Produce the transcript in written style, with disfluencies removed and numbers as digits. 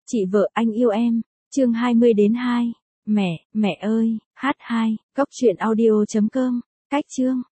Chị vợ anh yêu em, chương 20-2. Mẹ ơi, H2, cốc truyện audio.com, cách chương.